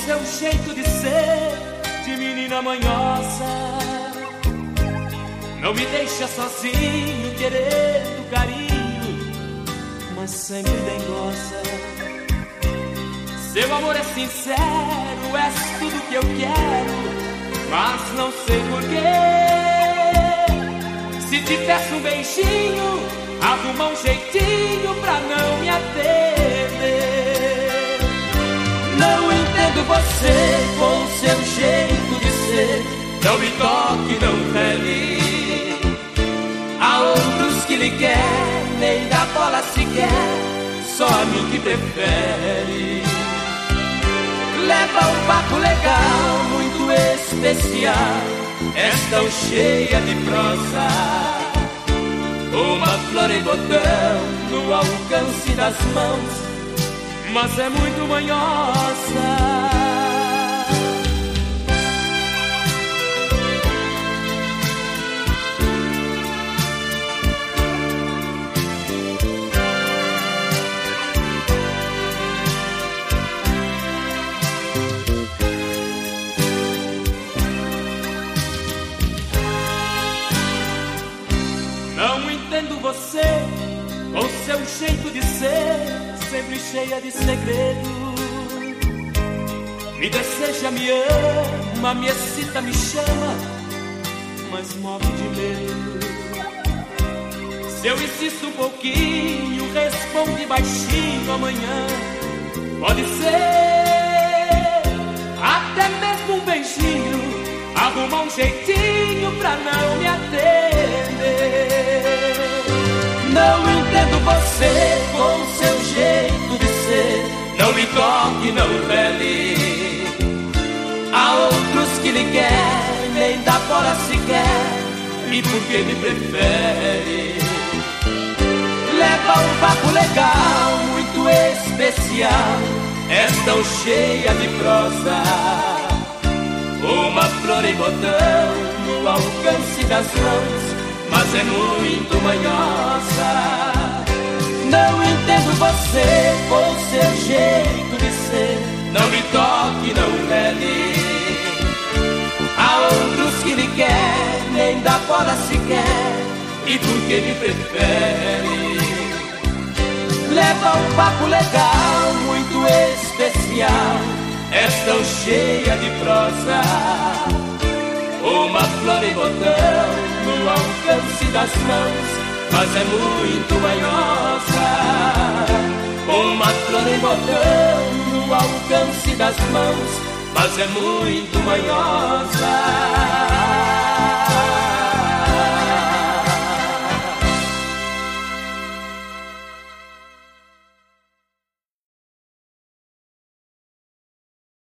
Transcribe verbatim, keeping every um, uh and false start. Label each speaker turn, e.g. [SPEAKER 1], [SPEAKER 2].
[SPEAKER 1] seu jeito de ser, de menina manhosa. Não me deixa sozinho, querendo carinho, mas sempre dengosa. Seu amor é sincero, és tudo que eu quero, mas não sei porquê. Se te peço um beijinho, arruma um jeitinho pra não me atender. Não entendo você com seu jeito de ser, não me toque, não rele. Há outros que lhe querem, nem dá bola sequer, só a mim que prefere. Leva um papo legal, muito especial, és tão cheia de prosa. Uma flor em botão no alcance das mãos, mas é muito manhosa. Não entendo você com seu jeito de ser, sempre cheia de segredo. Me deseja, me ama, me excita, me chama, mas morre de medo. Se eu insisto um pouquinho, responde baixinho amanhã. Pode ser até mesmo um beijinho, arruma um jeitinho pra não me atender. Não entendo você com seu jeito de ser, não me toque, não rele. Há outros que lhe querem, nem dá bola sequer, e por que me prefere? Leva um papo legal, muito especial, és tão cheia de prosa. Uma flor em botão no alcance das mãos, mas é muito manhosa. Não entendo você com seu jeito de ser, não me toque, não rele. Há outros que lhe querem, nem dá bola sequer, e por que me prefere? Leva um papo legal, muito especial, és tão cheia de prosa. Uma flor em botão no alcance das mãos, mas é muito manhosa. Uma flor em botão no alcance das mãos, mas é muito manhosa.